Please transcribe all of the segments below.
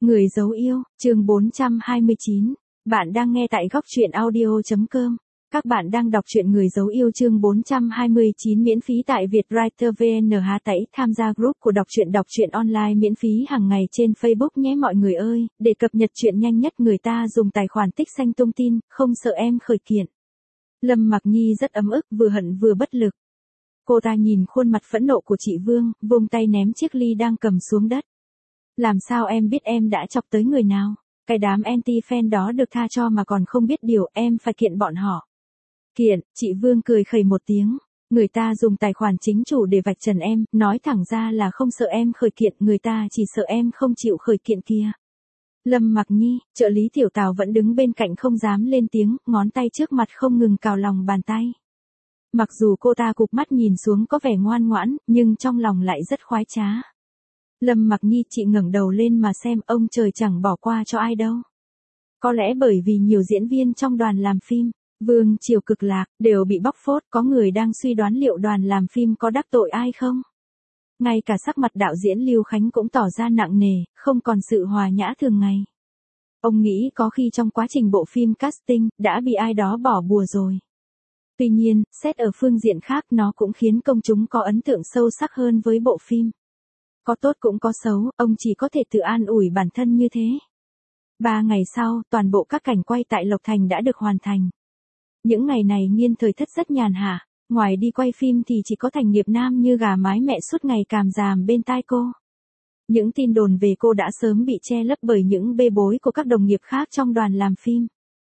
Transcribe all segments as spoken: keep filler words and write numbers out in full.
Người dấu yêu, chương bốn trăm hai mươi chín. Bạn đang nghe tại góc truyện audio chấm com. Các bạn đang đọc truyện Người dấu yêu chương bốn trăm hai mươi chín miễn phí tại Vietwriter vê en. Há tẩy tham gia group của đọc truyện đọc truyện online miễn phí hàng ngày trên Facebook nhé mọi người ơi, để cập nhật truyện nhanh nhất người ta dùng tài khoản tích xanh tung tin, không sợ em khởi kiện. Lâm Mặc Nhi rất ấm ức, vừa hận vừa bất lực. Cô ta nhìn khuôn mặt phẫn nộ của chị Vương, vung tay ném chiếc ly đang cầm xuống đất. Làm sao em biết em đã chọc tới người nào? Cái đám anti-fan đó được tha cho mà còn không biết điều, em phải kiện bọn họ. Kiện, chị Vương cười khẩy một tiếng. Người ta dùng tài khoản chính chủ để vạch trần em, nói thẳng ra là không sợ em khởi kiện, người ta chỉ sợ em không chịu khởi kiện kia. Lâm Mặc Nhi, trợ lý Tiểu Tào vẫn đứng bên cạnh không dám lên tiếng, ngón tay trước mặt không ngừng cào lòng bàn tay. Mặc dù cô ta cụp mắt nhìn xuống có vẻ ngoan ngoãn, nhưng trong lòng lại rất khoái trá. Lâm Mặc Nhi, chị ngẩng đầu lên mà xem, ông trời chẳng bỏ qua cho ai đâu. Có lẽ bởi vì nhiều diễn viên trong đoàn làm phim, Vương Triều Cực Lạc, đều bị bóc phốt, có người đang suy đoán liệu đoàn làm phim có đắc tội ai không? Ngay cả sắc mặt đạo diễn Lưu Khánh cũng tỏ ra nặng nề, không còn sự hòa nhã thường ngày. Ông nghĩ có khi trong quá trình bộ phim casting, đã bị ai đó bỏ bùa rồi. Tuy nhiên, xét ở phương diện khác nó cũng khiến công chúng có ấn tượng sâu sắc hơn với bộ phim. Có tốt cũng có xấu, ông chỉ có thể tự an ủi bản thân như thế. Ba ngày sau, toàn bộ các cảnh quay tại Lộc Thành đã được hoàn thành. Những ngày này Nghiên Thời Thất rất nhàn hạ, ngoài đi quay phim thì chỉ có Thành Nghiệp Nam như gà mái mẹ suốt ngày càm ràm bên tai cô. Những tin đồn về cô đã sớm bị che lấp bởi những bê bối của các đồng nghiệp khác trong đoàn làm phim.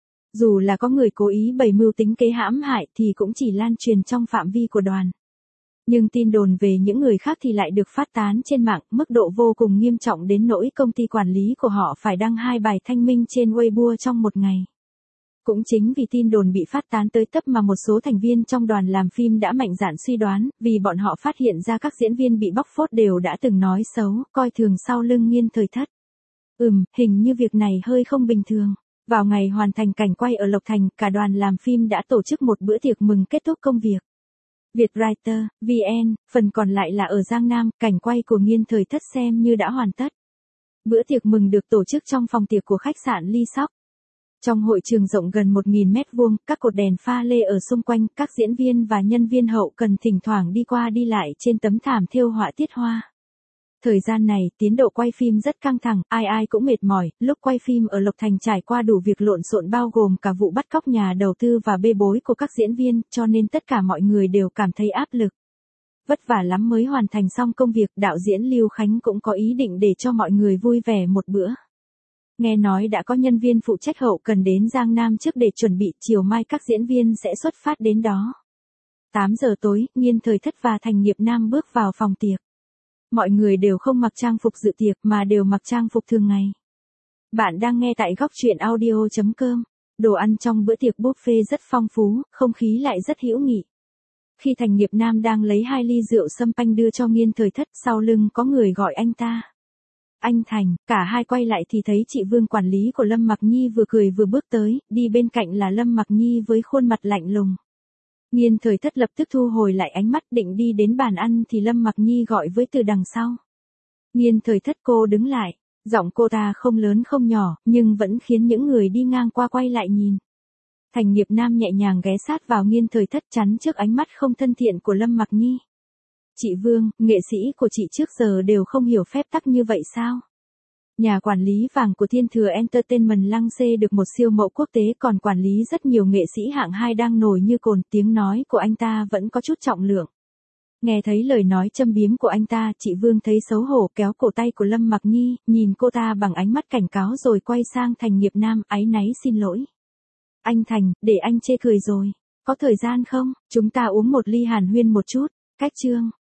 Dù là có người cố ý bày mưu tính kế hãm hại thì cũng chỉ lan truyền trong phạm vi của đoàn. Nhưng tin đồn về những người khác thì lại được phát tán trên mạng, mức độ vô cùng nghiêm trọng đến nỗi công ty quản lý của họ phải đăng hai bài thanh minh trên Weibo trong một ngày. Cũng chính vì tin đồn bị phát tán tới tấp mà một số thành viên trong đoàn làm phim đã mạnh dạn suy đoán, vì bọn họ phát hiện ra các diễn viên bị bóc phốt đều đã từng nói xấu, coi thường sau lưng Nghiên Thời Thất. Ừm, hình như việc này hơi không bình thường. Vào ngày hoàn thành cảnh quay ở Lộc Thành, cả đoàn làm phim đã tổ chức một bữa tiệc mừng kết thúc công việc. Vietwriter vê en, phần còn lại là ở Giang Nam, cảnh quay của Nghiên Thời Thất xem như đã hoàn tất. Bữa tiệc mừng được tổ chức trong phòng tiệc của khách sạn Ly Sóc. Trong hội trường rộng gần một nghìn mét vuông, các cột đèn pha lê ở xung quanh, các diễn viên và nhân viên hậu cần thỉnh thoảng đi qua đi lại trên tấm thảm thêu họa tiết hoa. Thời gian này, tiến độ quay phim rất căng thẳng, ai ai cũng mệt mỏi, lúc quay phim ở Lộc Thành trải qua đủ việc lộn xộn bao gồm cả vụ bắt cóc nhà đầu tư và bê bối của các diễn viên, cho nên tất cả mọi người đều cảm thấy áp lực. Vất vả lắm mới hoàn thành xong công việc, đạo diễn Lưu Khánh cũng có ý định để cho mọi người vui vẻ một bữa. Nghe nói đã có nhân viên phụ trách hậu cần đến Giang Nam trước để chuẩn bị, chiều mai các diễn viên sẽ xuất phát đến đó. tám giờ tối, Nghiên Thời Thất và Thành Nghiệp Nam bước vào phòng tiệc. Mọi người đều không mặc trang phục dự tiệc mà đều mặc trang phục thường ngày. Bạn đang nghe tại góc truyện audio chấm com. Đồ ăn trong bữa tiệc buffet rất phong phú, không khí lại rất hữu nghị. Khi Thành Nghiệp Nam đang lấy hai ly rượu sâm panh đưa cho Nghiên Thời Thất, sau lưng có người gọi anh ta. Anh Thành, cả hai quay lại thì thấy chị Vương quản lý của Lâm Mặc Nhi vừa cười vừa bước tới, đi bên cạnh là Lâm Mặc Nhi với khuôn mặt lạnh lùng. Nghiên Thời Thất lập tức thu hồi lại ánh mắt định đi đến bàn ăn thì Lâm Mặc Nhi gọi với từ đằng sau. Nghiên Thời Thất, cô đứng lại, giọng cô ta không lớn không nhỏ, nhưng vẫn khiến những người đi ngang qua quay lại nhìn. Thành Nghiệp Nam nhẹ nhàng ghé sát vào Nghiên Thời Thất chắn trước ánh mắt không thân thiện của Lâm Mặc Nhi. Chị Vương, nghệ sĩ của chị trước giờ đều không hiểu phép tắc như vậy sao? Nhà quản lý vàng của Thiên Thừa Entertainment lăng xê được một siêu mẫu quốc tế, còn quản lý rất nhiều nghệ sĩ hạng hai đang nổi như cồn, tiếng nói của anh ta vẫn có chút trọng lượng. Nghe thấy lời nói châm biếm của anh ta, chị Vương thấy xấu hổ kéo cổ tay của Lâm Mặc Nhi, nhìn cô ta bằng ánh mắt cảnh cáo rồi quay sang Thành Nghiệp Nam, áy náy xin lỗi. Anh Thành, để anh chê cười rồi. Có thời gian không? Chúng ta uống một ly hàn huyên một chút. Cách chương.